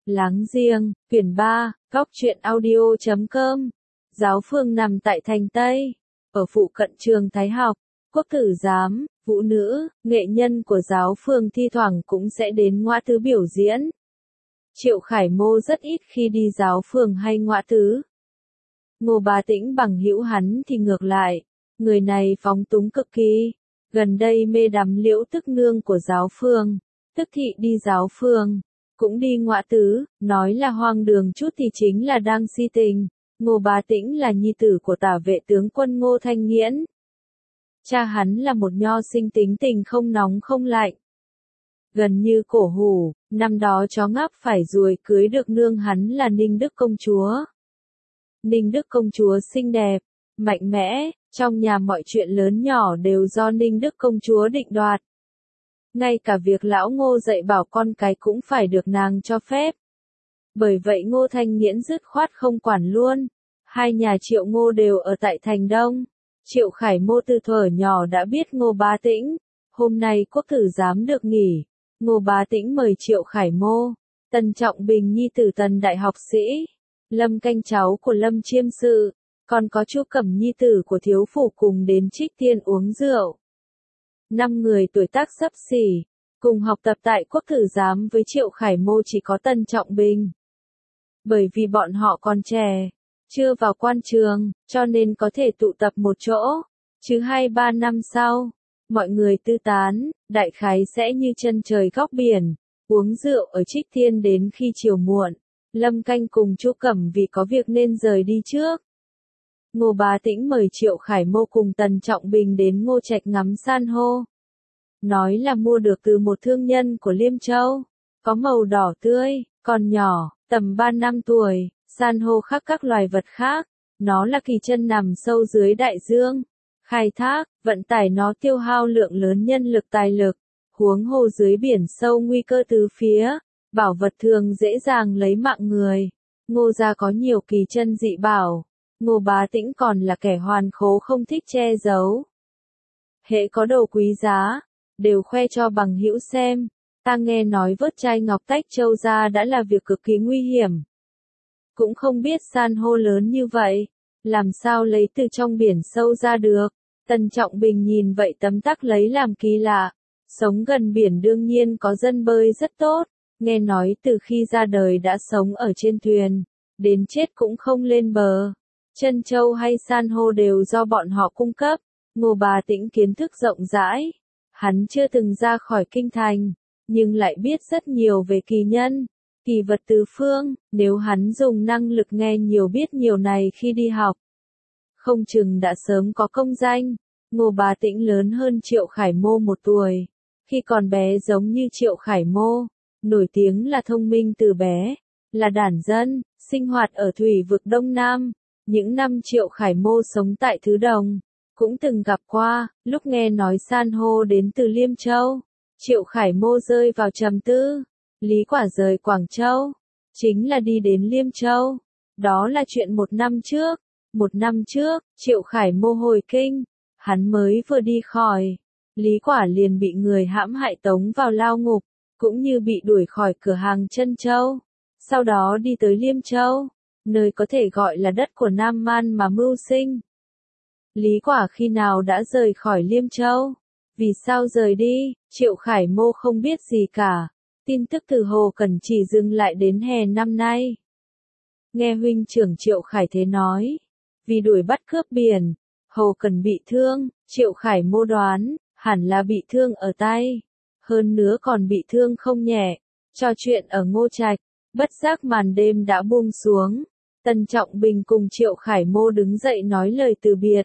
Láng Giềng, quyển 3, góc truyện audio.com. Giáo phường nằm tại thành Tây, ở phụ cận trường Thái học. Quốc tử giám, vũ nữ, nghệ nhân của giáo phường thi thoảng cũng sẽ đến ngõ tứ biểu diễn. Triệu Khải Mô rất ít khi đi giáo phường hay ngõ tứ. Ngô Bá Tĩnh bằng hữu hắn thì ngược lại, người này phóng túng cực kỳ. Gần đây mê đắm Liễu Tức Nương của giáo phường, Tức thị đi giáo phường, cũng đi ngõ tứ, nói là hoang đường chút thì chính là đang si tình. Ngô Bá Tĩnh là nhi tử của tả vệ tướng quân Ngô Thanh Nghiễn. Cha hắn là một nho sinh tính tình không nóng không lạnh, gần như cổ hủ, năm đó chó ngáp phải ruồi cưới được nương hắn là Ninh Đức công chúa. Ninh Đức công chúa xinh đẹp, mạnh mẽ, trong nhà mọi chuyện lớn nhỏ đều do Ninh Đức công chúa định đoạt. Ngay cả việc lão Ngô dạy bảo con cái cũng phải được nàng cho phép. Bởi vậy Ngô Thanh Nghiễn dứt khoát không quản luôn. Hai nhà Triệu Ngô đều ở tại thành Đông. Triệu Khải Mô từ thuở nhỏ đã biết Ngô Bá Tĩnh. Hôm nay quốc tử giám được nghỉ. Ngô Bá Tĩnh mời Triệu Khải Mô, Tần Trọng Bình nhi tử Tần đại học sĩ, Lâm Canh cháu của Lâm Chiêm sự, còn có Chu Cẩm nhi tử của thiếu phủ cùng đến Trích Tiên uống rượu. 5 người tuổi tác xấp xỉ, cùng học tập tại quốc tử giám với Triệu Khải Mô chỉ có Tần Trọng Bình. Bởi vì bọn họ còn trẻ, chưa vào quan trường, cho nên có thể tụ tập một chỗ, chứ 2-3 năm sau, mọi người tư tán, đại khái sẽ như chân trời góc biển, uống rượu ở Trích Tiên đến khi chiều muộn. Lâm Canh cùng Chu Cẩm vì có việc nên rời đi trước. Ngô Bá Tĩnh mời Triệu Khải Mô cùng Tần Trọng Bình đến Ngô Trạch ngắm san hô. Nói là mua được từ một thương nhân của Liêm Châu, có màu đỏ tươi, còn nhỏ, tầm 3 năm tuổi, san hô khác các loài vật khác. Nó là kỳ chân nằm sâu dưới đại dương. Khai thác, vận tải nó tiêu hao lượng lớn nhân lực tài lực, huống hồ dưới biển sâu nguy cơ tứ phía, bảo vật thường dễ dàng lấy mạng người. Ngô gia có nhiều kỳ chân dị bảo, Ngô Bá Tĩnh còn là kẻ hoàn khố không thích che giấu. Hễ có đồ quý giá, đều khoe cho bằng hữu xem. Ta nghe nói vớt chai ngọc tách châu ra đã là việc cực kỳ nguy hiểm. Cũng không biết san hô lớn như vậy, làm sao lấy từ trong biển sâu ra được. Tần Trọng Bình nhìn vậy tấm tắc lấy làm kỳ lạ. Sống gần biển đương nhiên có dân bơi rất tốt, nghe nói từ khi ra đời đã sống ở trên thuyền, đến chết cũng không lên bờ. Trân châu hay san hô đều do bọn họ cung cấp. Ngô Bá Tĩnh kiến thức rộng rãi, hắn chưa từng ra khỏi kinh thành, nhưng lại biết rất nhiều về kỳ nhân, kỳ vật tứ phương. Nếu hắn dùng năng lực nghe nhiều biết nhiều này khi đi học, không chừng đã sớm có công danh. Ngô Bá Tĩnh lớn hơn Triệu Khải Mô 1 tuổi. Khi còn bé giống như Triệu Khải Mô, nổi tiếng là thông minh từ bé, là đản dân, sinh hoạt ở thủy vực Đông Nam. Những năm Triệu Khải Mô sống tại Thứ Đồng, cũng từng gặp qua. Lúc nghe nói san hô đến từ Liêm Châu, Triệu Khải Mô rơi vào trầm tư. Lý Quả rời Quảng Châu, chính là đi đến Liêm Châu. Đó là chuyện 1 năm trước. 1 năm trước, Triệu Khải Mô hồi kinh, hắn mới vừa đi khỏi, Lý Quả liền bị người hãm hại tống vào lao ngục, cũng như bị đuổi khỏi cửa hàng Trân Châu. Sau đó đi tới Liêm Châu, nơi có thể gọi là đất của Nam Man mà mưu sinh. Lý Quả khi nào đã rời khỏi Liêm Châu? Vì sao rời đi? Triệu Khải Mô không biết gì cả. Tin tức từ Hồ Cẩn chỉ dừng lại đến hè năm nay. Nghe huynh trưởng Triệu Khải Thế nói, vì đuổi bắt cướp biển, Hồ Cẩn bị thương. Triệu Khải Mô đoán, hẳn là bị thương ở tay. Hơn nữa còn bị thương không nhẹ. Trò chuyện ở Ngô Trạch, bất giác màn đêm đã buông xuống. Tần Trọng Bình cùng Triệu Khải Mô đứng dậy nói lời từ biệt.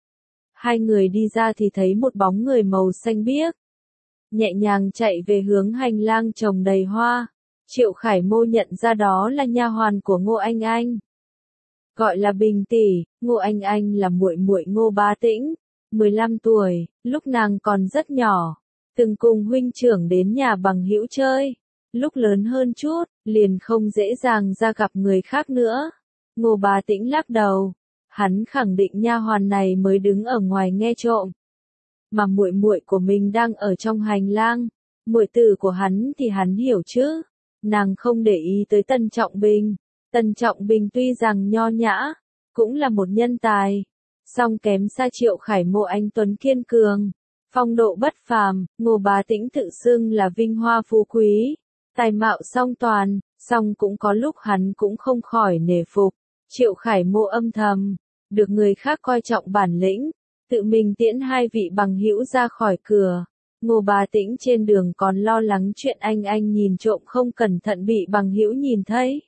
Hai người đi ra thì thấy một bóng người màu xanh biếc, nhẹ nhàng chạy về hướng hành lang trồng đầy hoa. Triệu Khải Mô nhận ra đó là nha hoàn của Ngô Anh Anh, gọi là Bình tỷ. Ngô Anh Anh là muội muội Ngô Bá Tĩnh, 15 tuổi, lúc nàng còn rất nhỏ, từng cùng huynh trưởng đến nhà bằng hữu chơi. Lúc lớn hơn chút, liền không dễ dàng ra gặp người khác nữa. Ngô Bá Tĩnh lắc đầu, hắn khẳng định nha hoàn này mới đứng ở ngoài nghe trộm, mà muội muội của mình đang ở trong hành lang. Muội tử của hắn thì hắn hiểu chứ. Nàng không để ý tới Tân Trọng Bình. Tân Trọng Bình tuy rằng nho nhã, cũng là một nhân tài, song kém xa Triệu Khải Mô anh tuấn kiên cường, phong độ bất phàm. Ngô Bá Tĩnh tự xưng là vinh hoa phú quý, tài mạo song toàn, song cũng có lúc hắn cũng không khỏi nể phục. Triệu Khải Mô âm thầm, được người khác coi trọng bản lĩnh, tự mình tiễn hai vị bằng hữu ra khỏi cửa. Ngô Bá Tĩnh trên đường còn lo lắng chuyện anh nhìn trộm không cẩn thận bị bằng hữu nhìn thấy.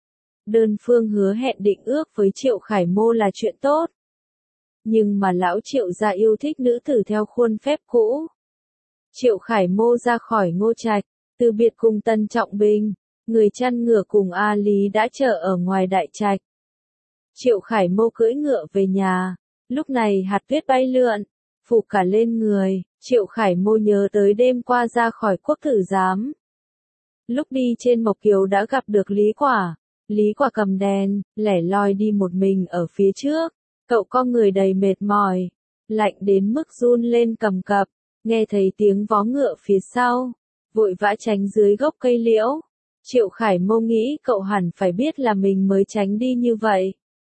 Đơn phương hứa hẹn định ước với Triệu Khải Mô là chuyện tốt. Nhưng mà lão Triệu gia yêu thích nữ tử theo khuôn phép cũ. Triệu Khải Mô ra khỏi Ngô Trạch, từ biệt cùng Tân Trọng Bình, người chăn ngựa cùng A Lý đã chờ ở ngoài đại trạch. Triệu Khải Mô cưỡi ngựa về nhà, lúc này hạt tuyết bay lượn, phủ cả lên người. Triệu Khải Mô nhớ tới đêm qua ra khỏi Quốc Tử Giám. Lúc đi trên Mộc Kiều đã gặp được Lý Quả. Lý Quả cầm đèn, lẻ loi đi một mình ở phía trước. Cậu con người đầy mệt mỏi, lạnh đến mức run lên cầm cập, nghe thấy tiếng vó ngựa phía sau, vội vã tránh dưới gốc cây liễu. Triệu Khải Mô nghĩ cậu hẳn phải biết là mình mới tránh đi như vậy.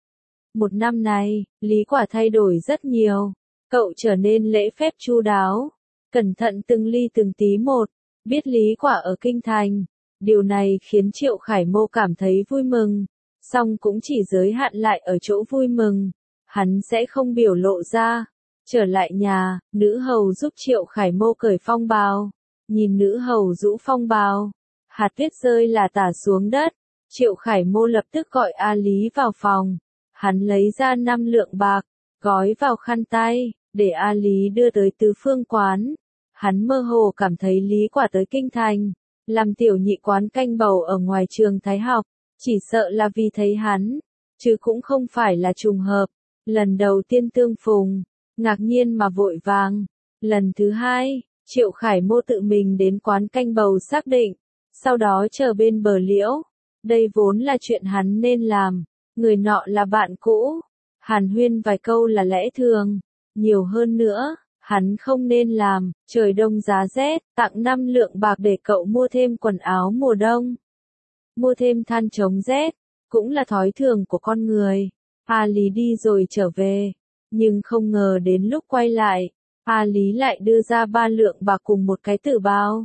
Một năm này, Lý Quả thay đổi rất nhiều, cậu trở nên lễ phép chu đáo, cẩn thận từng ly từng tí một, biết Lý Quả ở kinh thành. Điều này khiến Triệu Khải Mô cảm thấy vui mừng, song cũng chỉ giới hạn lại ở chỗ vui mừng, hắn sẽ không biểu lộ ra. Trở lại nhà, nữ hầu giúp Triệu Khải Mô cởi phong bào, nhìn nữ hầu rũ phong bào, hạt tuyết rơi là tả xuống đất. Triệu Khải Mô lập tức gọi A Lý vào phòng, hắn lấy ra 5 lượng bạc, gói vào khăn tay, để A Lý đưa tới Tứ Phương quán. Hắn mơ hồ cảm thấy Lý Quả tới kinh thành, làm tiểu nhị quán canh bầu ở ngoài trường Thái học, chỉ sợ là vì thấy hắn, chứ cũng không phải là trùng hợp. Lần đầu tiên tương phùng, ngạc nhiên mà vội vàng. Lần thứ hai, Triệu Khải Mô tự mình đến quán canh bầu xác định, sau đó chờ bên bờ liễu. Đây vốn là chuyện hắn nên làm, người nọ là bạn cũ, hàn huyên vài câu là lẽ thường, nhiều hơn nữa, hắn không nên làm. Trời đông giá rét, tặng 5 lượng bạc để cậu mua thêm quần áo mùa đông, mua thêm than chống rét, cũng là thói thường của con người. A Lý đi rồi trở về, nhưng không ngờ đến lúc quay lại, A Lý lại đưa ra 3 lượng bạc cùng một cái tử bào.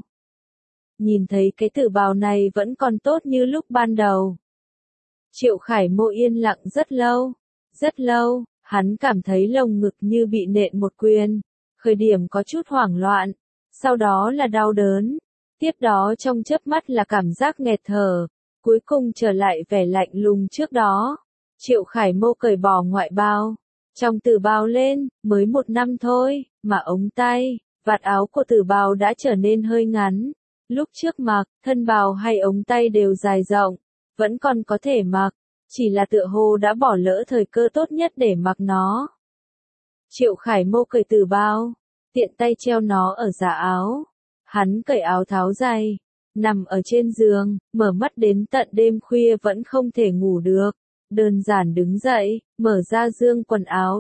Nhìn thấy cái tử bào này vẫn còn tốt như lúc ban đầu. Triệu Khải Mô yên lặng rất lâu, hắn cảm thấy lồng ngực như bị nện một quyền, khởi điểm có chút hoảng loạn, sau đó là đau đớn, tiếp đó trong chớp mắt là cảm giác nghẹt thở, cuối cùng trở lại vẻ lạnh lùng trước đó. Triệu Khải Mô cởi bỏ ngoại bao, trong tử bào lên, mới 1 năm thôi, mà ống tay, vạt áo của tử bào đã trở nên hơi ngắn. Lúc trước mặc, thân bào hay ống tay đều dài rộng, vẫn còn có thể mặc, chỉ là tựa hồ đã bỏ lỡ thời cơ tốt nhất để mặc nó. Triệu Khải Mô cởi tử bào, tiện tay treo nó ở giả áo. Hắn cởi áo tháo giày, nằm ở trên giường, mở mắt đến tận đêm khuya vẫn không thể ngủ được. Đơn giản đứng dậy, mở ra dương quần áo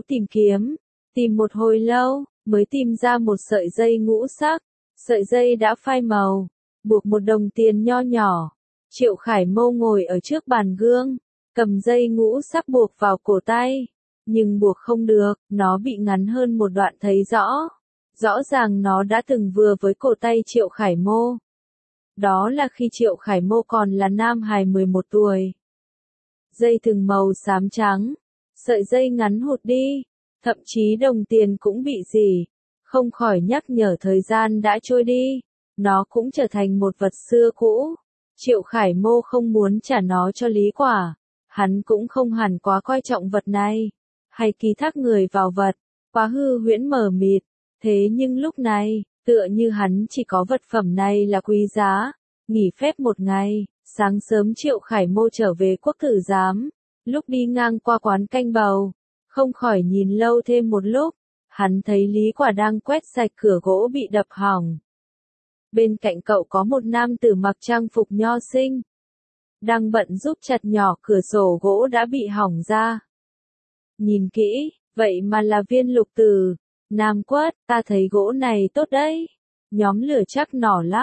tìm một hồi lâu, mới tìm ra một sợi dây ngũ sắc. Sợi dây đã phai màu, buộc một đồng tiền nho nhỏ. Triệu Khải Mô ngồi ở trước bàn gương, cầm dây ngũ sắc buộc vào cổ tay, nhưng buộc không được, nó bị ngắn hơn một đoạn thấy rõ. Rõ ràng nó đã từng vừa với cổ tay Triệu Khải Mô. Đó là khi Triệu Khải Mô còn là nam hài 11 tuổi. Dây thừng màu xám trắng, sợi dây ngắn hụt đi, thậm chí đồng tiền cũng bị rỉ, không khỏi nhắc nhở thời gian đã trôi đi, nó cũng trở thành một vật xưa cũ. Triệu Khải Mô không muốn trả nó cho Lý Quả, hắn cũng không hẳn quá coi trọng vật này, hay ký thác người vào vật, quá hư huyễn mờ mịt, thế nhưng lúc này, tựa như hắn chỉ có vật phẩm này là quý giá. Nghỉ phép một ngày, sáng sớm Triệu Khải Mô trở về Quốc Tử Giám, lúc đi ngang qua quán canh bầu, không khỏi nhìn lâu thêm một lúc, hắn thấy Lý Quả đang quét sạch cửa gỗ bị đập hỏng. Bên cạnh cậu có một nam tử mặc trang phục nho sinh, đang bận giúp chặt nhỏ cửa sổ gỗ đã bị hỏng ra. Nhìn kỹ, vậy mà là Viên Lục Tử. Nam Quất, ta thấy gỗ này tốt đấy, nhóm lửa chắc nỏ lắm,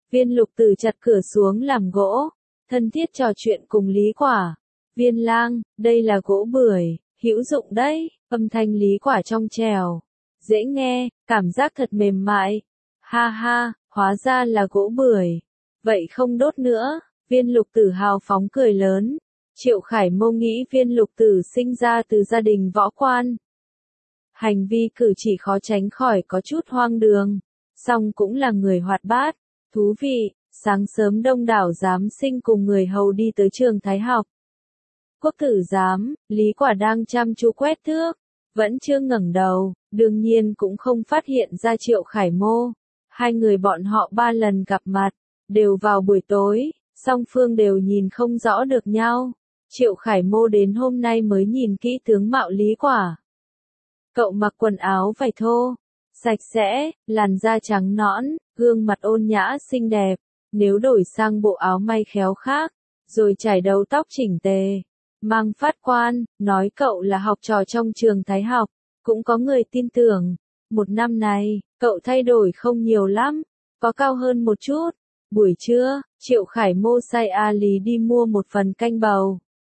Viên Lục Tử chặt cửa xuống làm gỗ, thân thiết trò chuyện cùng Lý Quả. Viên lang, đây là gỗ bưởi, hữu dụng đấy, âm thanh Lý Quả trong trẻo, dễ nghe, cảm giác thật mềm mại. Ha ha, hóa ra là gỗ bưởi. Vậy không đốt nữa, Viên Lục Tử hào phóng cười lớn. Triệu Khải Mô nghĩ Viên Lục Tử sinh ra từ gia đình võ quan. Hành vi cử chỉ khó tránh khỏi có chút hoang đường, song cũng là người hoạt bát, thú vị. Sáng sớm đông đảo giám sinh cùng người hầu đi tới trường Thái học. Quốc tử giám, Lý Quả đang chăm chú quét thước, vẫn chưa ngẩng đầu, đương nhiên cũng không phát hiện ra Triệu Khải Mô. Hai người bọn họ 3 lần gặp mặt, đều vào buổi tối, song phương đều nhìn không rõ được nhau. Triệu Khải Mô đến hôm nay mới nhìn kỹ tướng mạo Lý Quả. Cậu mặc quần áo vải thô, sạch sẽ, làn da trắng nõn, gương mặt ôn nhã xinh đẹp. Nếu đổi sang bộ áo may khéo khác, rồi chải đầu tóc chỉnh tề, mang phát quan, nói cậu là học trò trong trường Thái học, cũng có người tin tưởng. Một năm này, cậu thay đổi không nhiều lắm, có cao hơn một chút. Buổi trưa, Triệu Khải Mô sai A Lý đi mua một phần canh bầu.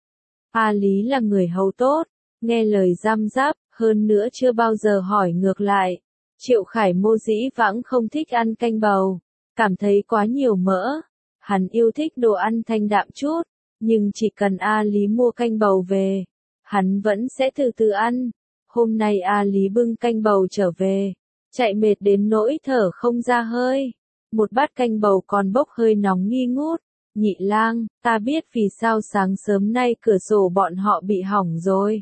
A Lý là người hầu tốt, nghe lời giam giáp, hơn nữa chưa bao giờ hỏi ngược lại. Triệu Khải Mô dĩ vãng không thích ăn canh bầu, cảm thấy quá nhiều mỡ. Hắn yêu thích đồ ăn thanh đạm chút, nhưng chỉ cần A Lý mua canh bầu về, hắn vẫn sẽ từ từ ăn. Hôm nay A Lý bưng canh bầu trở về, chạy mệt đến nỗi thở không ra hơi. Một bát canh bầu còn bốc hơi nóng nghi ngút. Nhị lang, ta biết vì sao sáng sớm nay cửa sổ bọn họ bị hỏng rồi.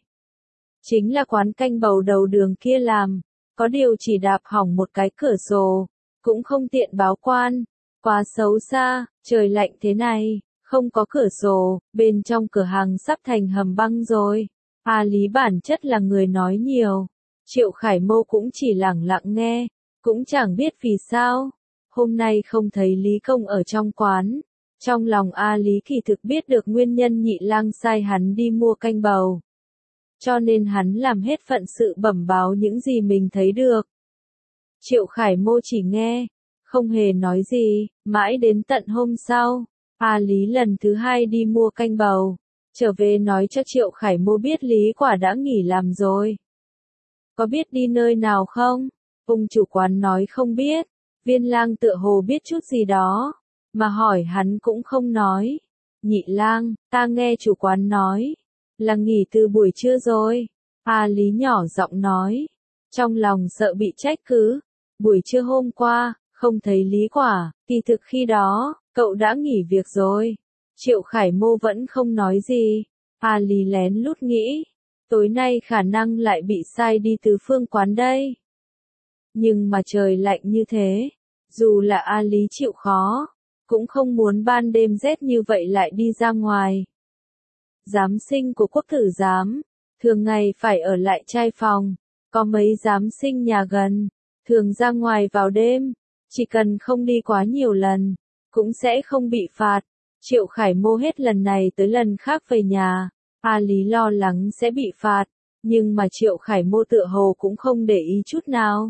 Chính là quán canh bầu đầu đường kia làm, có điều chỉ đạp hỏng một cái cửa sổ, cũng không tiện báo quan. Quá xấu xa, trời lạnh thế này, không có cửa sổ, bên trong cửa hàng sắp thành hầm băng rồi. A Lý bản chất là người nói nhiều, Triệu Khải Mô cũng chỉ lẳng lặng nghe, cũng chẳng biết vì sao. Hôm nay không thấy Lý Công ở trong quán. Trong lòng A Lý kỳ thực biết được nguyên nhân nhị lang sai hắn đi mua canh bầu. Cho nên hắn làm hết phận sự bẩm báo những gì mình thấy được. Triệu Khải Mô chỉ nghe, không hề nói gì, mãi đến tận hôm sau, A Lý lần thứ 2 đi mua canh bầu, trở về nói cho Triệu Khải Mô biết Lý Quả đã nghỉ làm rồi. Có biết đi nơi nào không? Ông chủ quán nói không biết. Viên lang tựa hồ biết chút gì đó, mà hỏi hắn cũng không nói. Nhị lang, ta nghe chủ quán nói, là nghỉ từ buổi trưa rồi. A Lý nhỏ giọng nói, trong lòng sợ bị trách cứ. Buổi trưa hôm qua, không thấy Lý Quả, kỳ thực khi đó, cậu đã nghỉ việc rồi. Triệu Khải Mô vẫn không nói gì. A Lý lén lút nghĩ, tối nay khả năng lại bị sai đi từ phương quán đây. Nhưng mà trời lạnh như thế, dù là A Lý chịu khó, cũng không muốn ban đêm rét như vậy lại đi ra ngoài. Giám sinh của quốc tử giám, thường ngày phải ở lại trai phòng, có mấy giám sinh nhà gần, thường ra ngoài vào đêm, chỉ cần không đi quá nhiều lần, cũng sẽ không bị phạt. Triệu Khải Mô hết lần này tới lần khác về nhà, A Lý lo lắng sẽ bị phạt, nhưng mà Triệu Khải Mô tựa hồ cũng không để ý chút nào.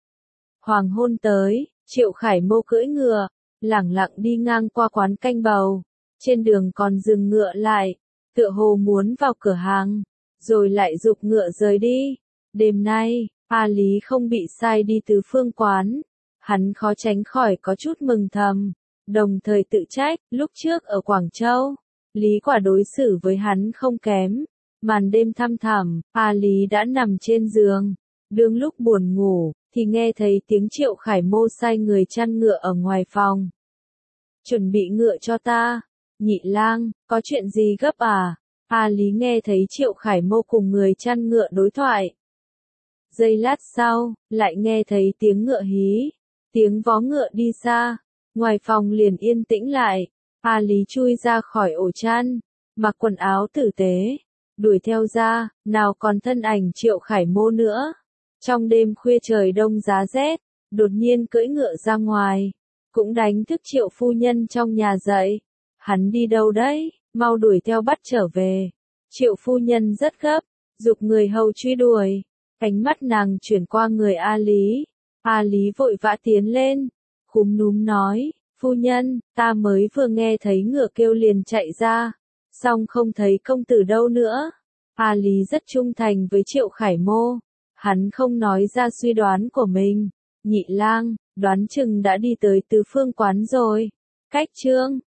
Hoàng hôn tới, Triệu Khải Mô cưỡi ngựa, lẳng lặng đi ngang qua quán canh bầu, trên đường còn dừng ngựa lại, tựa hồ muốn vào cửa hàng, rồi lại giục ngựa rời đi. Đêm nay, A Lý không bị sai đi từ phương quán, hắn khó tránh khỏi có chút mừng thầm, đồng thời tự trách, lúc trước ở Quảng Châu, Lý Quả đối xử với hắn không kém. Màn đêm thăm thẳm, A Lý đã nằm trên giường, đương lúc buồn ngủ, thì nghe thấy tiếng Triệu Khải Mô sai người chăn ngựa ở ngoài phòng. Chuẩn bị ngựa cho ta. Nhị lang, có chuyện gì gấp à? A Lý nghe thấy Triệu Khải Mô cùng người chăn ngựa đối thoại. Giây lát sau, lại nghe thấy tiếng ngựa hí, tiếng vó ngựa đi xa, ngoài phòng liền yên tĩnh lại. A Lý chui ra khỏi ổ chăn, mặc quần áo tử tế, đuổi theo ra, nào còn thân ảnh Triệu Khải Mô nữa. Trong đêm khuya trời đông giá rét, đột nhiên cưỡi ngựa ra ngoài, cũng đánh thức Triệu phu nhân trong nhà dậy. Hắn đi đâu đấy, mau đuổi theo bắt trở về. Triệu phu nhân rất gấp, giục người hầu truy đuổi. Ánh mắt nàng chuyển qua người A Lý. A Lý vội vã tiến lên, cúm núm nói, Phu nhân, ta mới vừa nghe thấy ngựa kêu liền chạy ra, xong không thấy công tử đâu nữa. A Lý rất trung thành với Triệu Khải Mô, hắn không nói ra suy đoán của mình. Nhị lang, đoán chừng đã đi tới Tứ Phương quán rồi. Cách Trương